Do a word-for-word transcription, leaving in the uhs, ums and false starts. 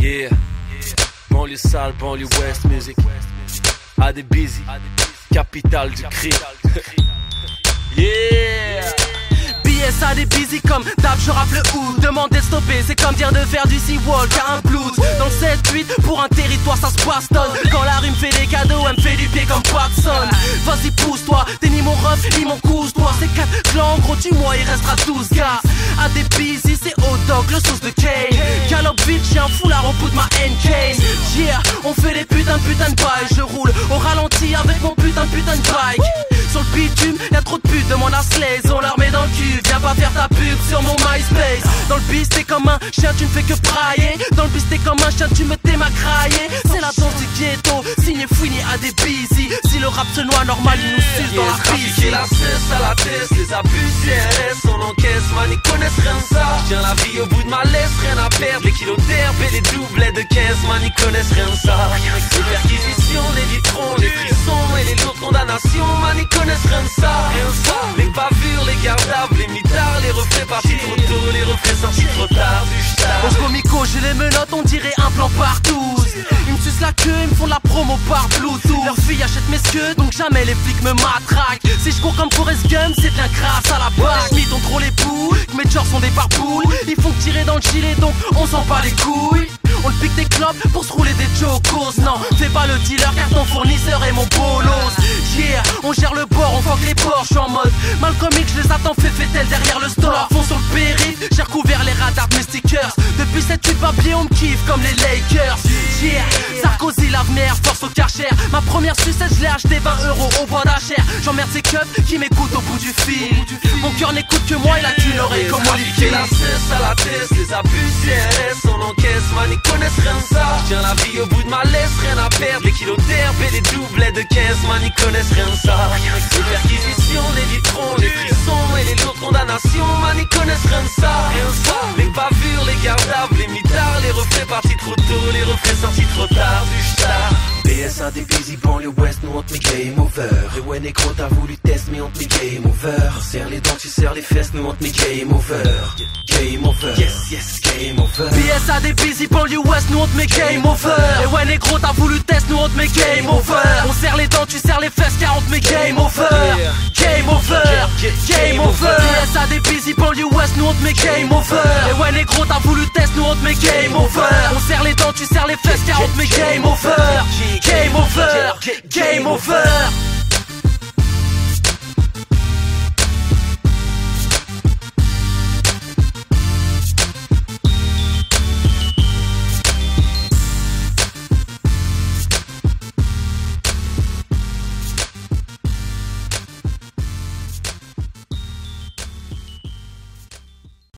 Yeah, banlieue sale, banlieue ouest music. A des busy, capitale du crime. Yeah. B S A des busy comme d'hab, je rappe le hood. Demander de stopper, c'est comme dire de faire du Seawalk à un blues. Dans le sept huit, pour un territoire ça se bastonne. Quand la rue me fait des cadeaux, elle me fait du pied comme Patson. Vas-y pousse-toi, t'es ni mon ref, ni mon couche-toi. C'est quatre clans, gros tue-moi, il restera douze gars. A des busy, c'est hot dog, le sauce de Kane. Galope vite, j'ai un foulard au bout de ma N K. Yeah, on fait des putains de putains de bails. Je roule au ralenti avec mon putain de putain de bike. Sur le bitume, y'a trop de putes, demande à Slaze, on leur met dans le cul. Viens pas faire ta pub sur mon MySpace. Dans le bis t'es comme un chien, tu ne fais que brailler. Dans le bis t'es comme un chien, tu me démacrailler. C'est la danse du ghetto, signé fouini à des busy. Si le rap se noie normal, il nous suce dans la piste. Trafiquer la cesse à la tête, les abus C R S, on encaisse, man, ils connaissent rien de ça. J'tiens la vie au bout de ma laisse, rien à perdre. Les kilos d'herbe et les doublets de caisse, man, ils connaissent rien de ça. Les perquisitions, les litrons, les frissons et les lourdes condamnations, man, ils connaissent rien de ça. Rien de ça. Les bavures, les gardables, les mitards, les reflets partis trop tôt, les reflets sortis trop tard du star. Au comico, j'ai les menottes, on dirait un plan partout. Ils me sucent la queue, ils me font de la promo par Bluetooth. Leurs filles achètent mes skeux, donc jamais les flics me matraquent. Si je cours comme Forrest Gump, c'est bien grâce à la bague. Les mythes ont trop les boules, que mes jors sont des barboules. Ils font que tirer dans le gilet, donc on s'en bat les couilles. On le pique des clopes pour se rouler des chocos. Non, fais pas le dealer car ton fournisseur est mon bolos. Yeah, on gère le bord, on fuck les ports. J'suis en mode Malcolm X, je les attends, fait fait-elle derrière le store. Fond sur le périph', j'ai recouvert les radars de mes stickers. Depuis cette huit papier, on me kiffe comme les Lakers. Yeah, Sarkozy l'avenir, force au Karcher. Ma première sucette, je l'ai acheté vingt euros au bras d'Acher. J'emmerde ces keufs qui m'écoutent au bout du fil. Mon cœur n'écoute que moi, il a qu'une oreille comme Olivier. La cesse à la tête, les abus C R S, on encaisse, man, ils connaissent rien de ça. J'tiens la vie au bout de ma laisse, rien à perdre. Les kilos d'herbe et les doublets de caisse, man, ils connaissent rien de ça. Les perquisitions, les litrons, les frissons et les lourdes condamnations, man, ils connaissent rien de ça. Rien de ça. Les bavures, les gardables, les mitards, les reflets partis trop tôt, les reflets sortis trop tard du star. B S A des busy, banlieue ouest, nous on te met game over. Et ouais négro t'as voulu test mais on te met game over. Serre les dents, tu serres les fesses, nous on te met game over. Game over, yes yes game over. B S A des busy, banlieue ouest, nous on te met game over. Et ouais négro t'as voulu test, nous on te met game over. On serre les dents, tu serres les fesses car on te met game over. Game over, game over. B S A des busy, banlieue ouest, nous on te met game over. Et ouais négro t'as voulu test, nous on te met game over. On serre les dents, tu serres les fesses car on te met game over. Game over, game over.